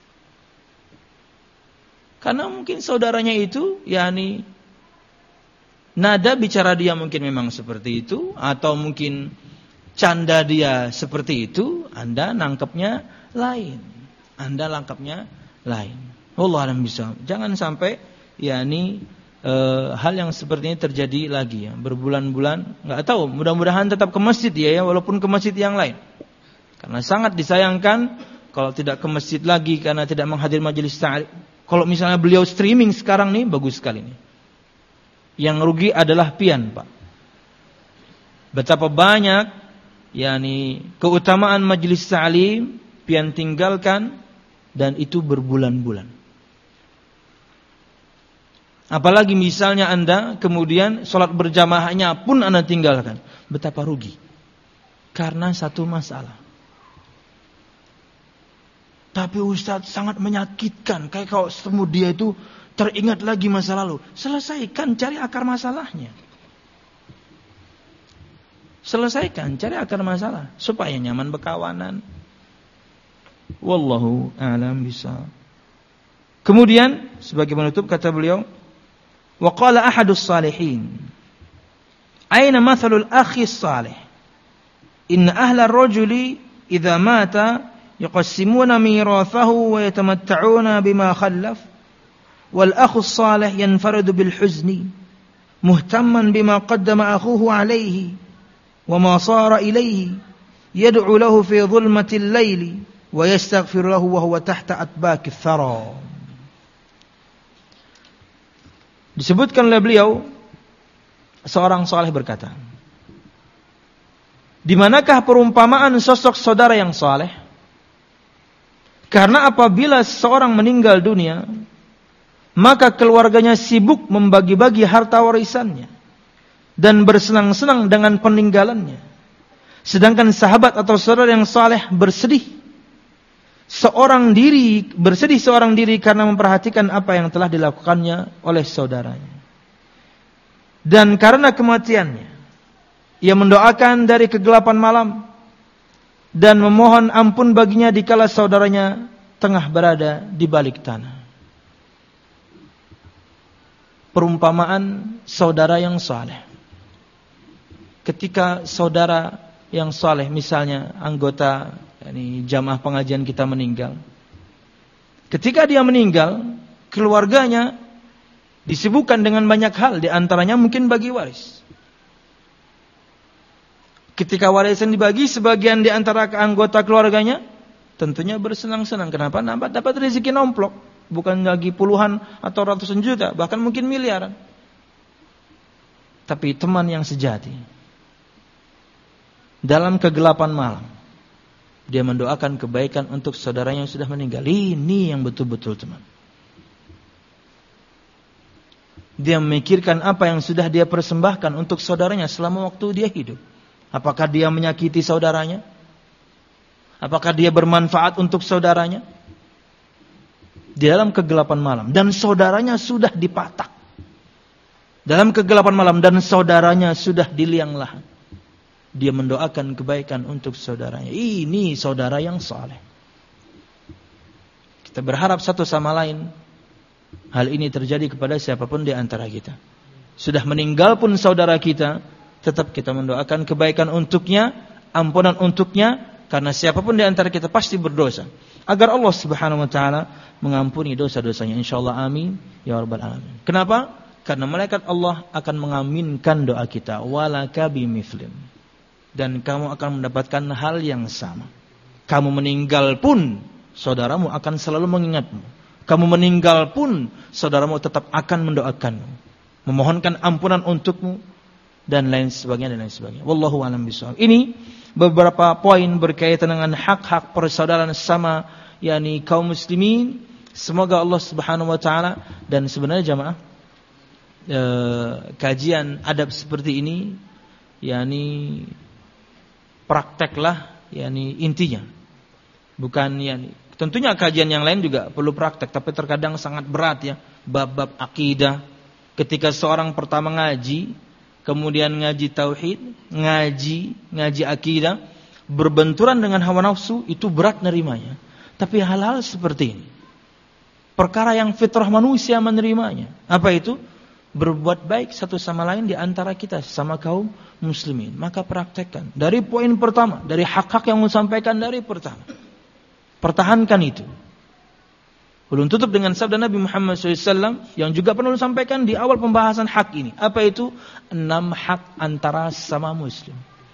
Karena mungkin saudaranya itu, yakni nada bicara dia mungkin memang seperti itu, atau mungkin canda dia seperti itu, Anda nangkepnya lain. Anda nangkepnya lain. Wallahu a'lam bishawab. Jangan sampai yakni e, hal yang seperti ini terjadi lagi ya. Berbulan-bulan, enggak tahu, mudah-mudahan tetap ke masjid ya, ya walaupun ke masjid yang lain. Karena sangat disayangkan kalau tidak ke masjid lagi karena tidak menghadiri majelis ta'lim. Kalau misalnya beliau streaming sekarang nih, bagus sekali nih. Yang rugi adalah pian, Pak. Betapa banyak yakni keutamaan majelis ta'lim pian tinggalkan dan itu berbulan-bulan. Apalagi misalnya Anda kemudian sholat berjamaahnya pun Anda tinggalkan. Betapa rugi. Karena satu masalah. Tapi Ustaz sangat menyakitkan. Kayak kalau ketemu dia itu teringat lagi masa lalu. Selesaikan, cari akar masalahnya. Selesaikan, cari akar masalah. Supaya nyaman berkawanan. Wallahu a'lam bishawab. Kemudian sebagai penutup kata beliau, wa qala ahadus salihin, aina mathalul akhi salih, inna ahla ar-rajuli idza mata يقسمون ميراثه ويتمتعون بما خلف والأخ الصالح ينفرد بالحزن مهتما بما قدم أخوه عليه وما صار إليه يدعو له في ظلمة الليل ويستغفر له وهو تحت أتباك الثرى. Disebutkan oleh beliau, seorang saleh berkata, di manakah perumpamaan sosok saudara yang saleh? Karena apabila seorang meninggal dunia, maka keluarganya sibuk membagi-bagi harta warisannya dan bersenang-senang dengan peninggalannya. Sedangkan sahabat atau saudara yang saleh bersedih seorang diri, bersedih seorang diri karena memperhatikan apa yang telah dilakukannya oleh saudaranya. Dan karena kematiannya, ia mendoakan dari kegelapan malam dan memohon ampun baginya dikala saudaranya tengah berada di balik tanah. Perumpamaan saudara yang saleh. Ketika saudara yang saleh, misalnya anggota yani jamaah pengajian kita meninggal, ketika dia meninggal, keluarganya disibukkan dengan banyak hal, di antaranya mungkin bagi waris. Ketika warisan dibagi, sebagian di antara anggota keluarganya tentunya bersenang-senang. Kenapa? Nampak dapat rezeki nomplok, bukan lagi puluhan atau ratusan juta, bahkan mungkin miliaran. Tapi teman yang sejati, dalam kegelapan malam, dia mendoakan kebaikan untuk saudaranya yang sudah meninggal. Ini yang betul-betul teman. Dia memikirkan apa yang sudah dia persembahkan untuk saudaranya selama waktu dia hidup. Apakah dia menyakiti saudaranya? Apakah dia bermanfaat untuk saudaranya? Di dalam kegelapan malam, dan saudaranya sudah dipatak. Dalam kegelapan malam, dan saudaranya sudah di liang lahat, dia mendoakan kebaikan untuk saudaranya. Ini saudara yang saleh. Kita berharap satu sama lain hal ini terjadi kepada siapapun di antara kita. Sudah meninggal pun saudara kita, tetap kita mendoakan kebaikan untuknya, ampunan untuknya, karena siapapun di antara kita pasti berdosa. Agar Allah Subhanahu wa taala mengampuni dosa-dosanya, insyaallah, amin ya rabbal alamin. Kenapa? Karena malaikat Allah akan mengaminkan doa kita. Walaka bimithlim. Dan kamu akan mendapatkan hal yang sama. Kamu meninggal pun saudaramu akan selalu mengingatmu. Kamu meninggal pun saudaramu tetap akan mendoakanmu, memohonkan ampunan untukmu, dan lain sebagainya dan lain sebagainya. Wallahu a'lam bishawab. Ini beberapa poin berkaitan dengan hak-hak persaudaraan sama yakni kaum muslimin. Semoga Allah Subhanahu wa taala, dan sebenarnya jamaah eh, kajian adab seperti ini yakni prakteklah yakni intinya. Bukan yakni tentunya kajian yang lain juga perlu praktek, tapi terkadang sangat berat ya, bab-bab akidah. Ketika seorang pertama ngaji, kemudian ngaji tauhid, ngaji ngaji akidah, berbenturan dengan hawa nafsu, itu berat nerimanya. Tapi hal-hal seperti ini, perkara yang fitrah manusia menerimanya. Apa itu? Berbuat baik satu sama lain di antara kita, sama kaum muslimin. Maka praktekkan. Dari poin pertama, dari hak-hak yang mau sampaikan dari pertama. Pertahankan itu. Belum tutup dengan sabda Nabi Muhammad shallallahu alaihi wasallam yang juga pernah disampaikan di awal pembahasan hak ini. Apa itu? Enam hak antara sama muslim.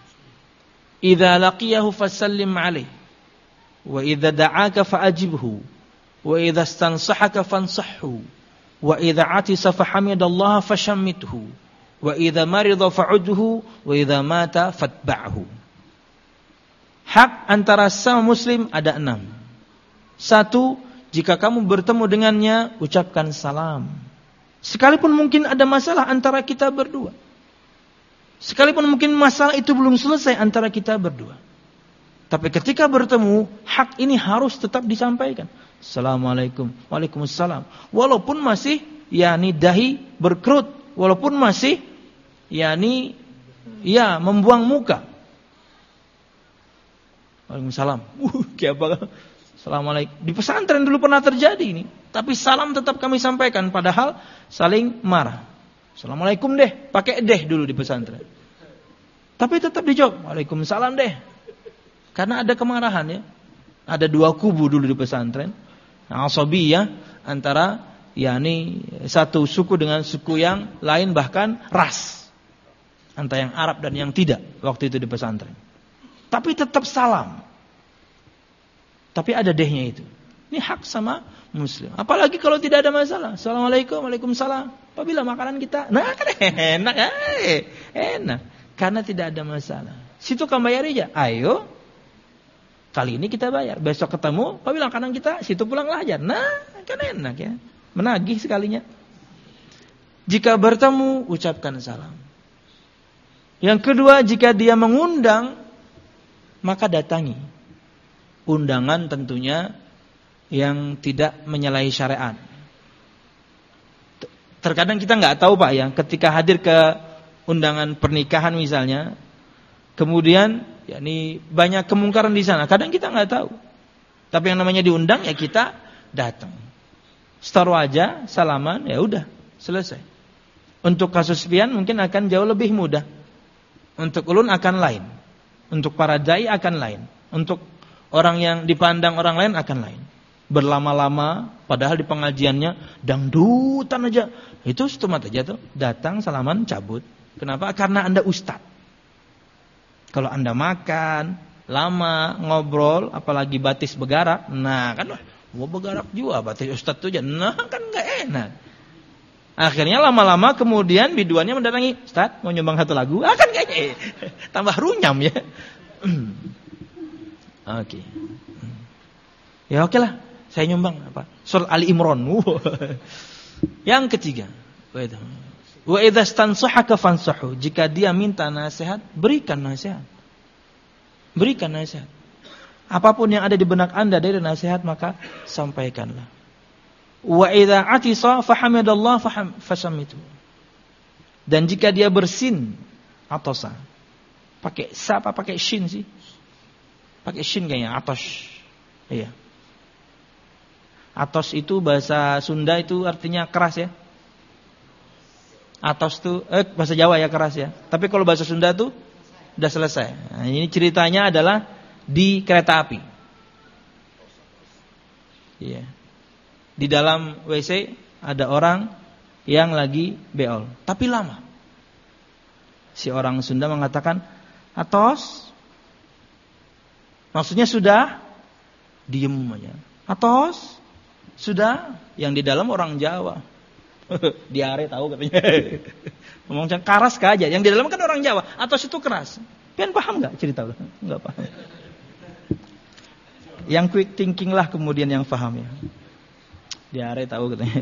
Idza laqiyahu fasallim alaihi, wa idza da'aka fa'ajibhu, wa idza istansahaka fansahhu, wa idza atisa fahamidallaha fashammithu, wa idza marida fa'udhu, wa idza mata fatba'hu. Hak antara sama muslim ada enam. Satu, jika kamu bertemu dengannya, ucapkan salam. Sekalipun mungkin ada masalah antara kita berdua. Sekalipun mungkin masalah itu belum selesai antara kita berdua. Tapi ketika bertemu, hak ini harus tetap disampaikan. Assalamualaikum, waalaikumsalam. Walaupun masih yakni dahi berkerut, walaupun masih yakni ya membuang muka. Waalaikumsalam. Uh, kayak apa? Assalamualaikum. Di pesantren dulu pernah terjadi ini. Tapi salam tetap kami sampaikan. Padahal saling marah. Assalamualaikum deh. Pakai deh dulu di pesantren. Tapi tetap dijawab. Waalaikumsalam deh. Karena ada kemarahan ya. Ada dua kubu dulu di pesantren. Nah, asabiyah antara yakni satu suku dengan suku yang lain, bahkan ras. Antara yang Arab dan yang tidak waktu itu di pesantren. Tapi tetap salam. Tapi ada dehnya itu. Ini hak sama muslim. Apalagi kalau tidak ada masalah. Assalamualaikum, waalaikumsalam. Apabila makanan kita, nah kan enak, eh, enak. Karena tidak ada masalah. Situ kan bayar aja. Ayo. Kali ini kita bayar. Besok ketemu, apabila makanan kita, situ pulang aja. Nah, kan enak ya. Menagih sekalinya. Jika bertemu, ucapkan salam. Yang kedua, jika dia mengundang, maka datangi. Undangan tentunya yang tidak menyalahi syariat. Terkadang kita nggak tahu Pak ya, ketika hadir ke undangan pernikahan misalnya, kemudian yakni banyak kemungkaran di sana. Kadang kita nggak tahu. Tapi yang namanya diundang ya kita datang. Setar wajah, salaman, ya udah selesai. Untuk kasus pian mungkin akan jauh lebih mudah. Untuk ulun akan lain. Untuk para dai akan lain. Untuk orang yang dipandang orang lain akan lain. Berlama-lama, padahal di pengajiannya dangdutan aja. Itu setumat aja tuh. Datang, salaman, cabut. Kenapa? Karena Anda ustad. Kalau Anda makan, lama, ngobrol, apalagi batis begarak. Nah kan, mau begarak juga, batis ustad tuh aja. Nah kan gak enak. Akhirnya lama-lama kemudian biduannya mendatangi. Ustaz, mau nyumbang satu lagu? Ah kan kayaknya tambah runyam ya. Oke. Okay. Ya oke okay lah. Saya nyumbang apa? Surat Ali Imran. Yang ketiga. Wa idza stansahaka fansahu. Jika dia minta nasihat, berikan nasihat. Berikan nasihat. Apapun yang ada di benak Anda dari nasihat, maka sampaikanlah. Wa idza atisa fahamidallah fasamitu. Dan jika dia bersin atasa. Pakai sa apa pakai shin sih? Pakai shin kayaknya, atas. Iya. Atos itu bahasa Sunda itu artinya keras ya. Atos itu eh bahasa Jawa ya keras ya. Tapi kalau bahasa Sunda tuh udah selesai. Nah, ini ceritanya adalah di kereta api. Iya. Di dalam W C ada orang yang lagi beol, tapi lama. Si orang Sunda mengatakan, "Atos." Maksudnya sudah, diem aja. "Atos." Sudah, yang di dalam orang Jawa. Diare tahu katanya. Ngomong keras aja. Yang di dalam kan orang Jawa. Atos itu keras. Pian paham enggak cerita udah? Enggak paham. Yang quick thinking lah kemudian yang paham ya. Diare tahu katanya.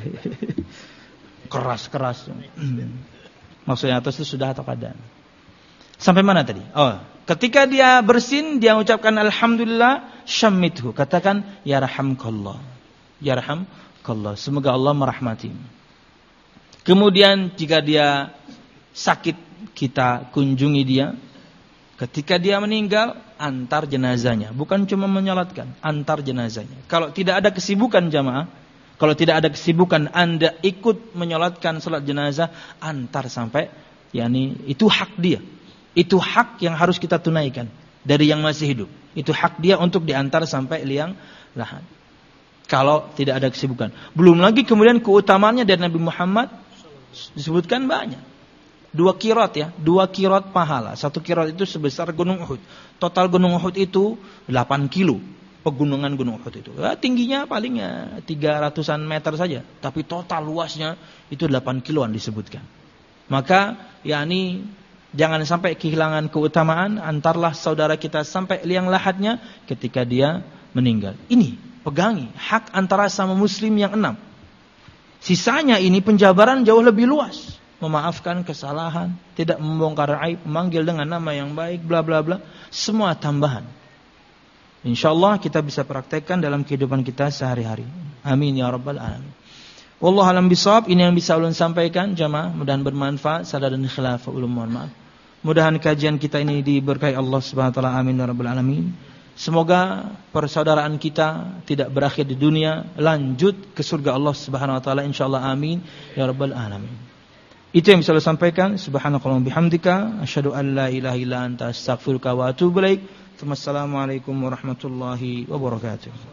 Keras-keras. Maksudnya atos itu sudah atau kada? Sampai mana tadi? Oh, ketika dia bersin, dia ucapkan alhamdulillah, syammithu. Katakan ya rahamkallah. Yarhamkallah, semoga Allah merahmati. Kemudian jika dia sakit, kita kunjungi dia. Ketika dia meninggal, antar jenazahnya. Bukan cuma menyolatkan, antar jenazahnya. Kalau tidak ada kesibukan jamaah, kalau tidak ada kesibukan Anda ikut menyolatkan salat jenazah, antar sampai, yakni itu hak dia. Itu hak yang harus kita tunaikan dari yang masih hidup. Itu hak dia untuk diantar sampai liang lahat. Kalau tidak ada kesibukan. Belum lagi kemudian keutamaannya dari Nabi Muhammad disebutkan banyak. Dua kirat ya, dua kirat pahala. Satu kirat itu sebesar gunung Uhud. Total gunung Uhud itu delapan kilo. Pegunungan gunung Uhud itu. Ya, tingginya paling ya tiga ratusan meter saja. Tapi total luasnya itu delapan kiloan disebutkan. Maka yakni jangan sampai kehilangan keutamaan. Antarlah saudara kita sampai liang lahatnya ketika dia meninggal. Ini pegangi hak antara sama muslim yang enam. Sisanya ini penjabaran jauh lebih luas. Memaafkan kesalahan, tidak membongkar aib, memanggil dengan nama yang baik, bla bla bla. Semua tambahan. Insyaallah kita bisa praktekkan dalam kehidupan kita sehari-hari. Amin ya rabbal alamin. Wallahu alam bisawab. Ini yang bisa ulun sampaikan jamaah, mudah-mudahan bermanfaat. Salah dan khilaf ulun mohon maaf. Mudah-mudahan kajian kita ini diberkahi Allah Subhanahu wa taala. Amin ya rabbal alamin. Semoga persaudaraan kita tidak berakhir di dunia, lanjut ke surga Allah Subhanahu wa taala insyaallah amin ya rabbal alamin. Itu yang bisa saya sampaikan. Subhanakallahumma bihamdika asyhadu an la ilaha illa anta astaghfiruka wa atubu ilaik. Wassalamualaikum warahmatullahi wabarakatuh.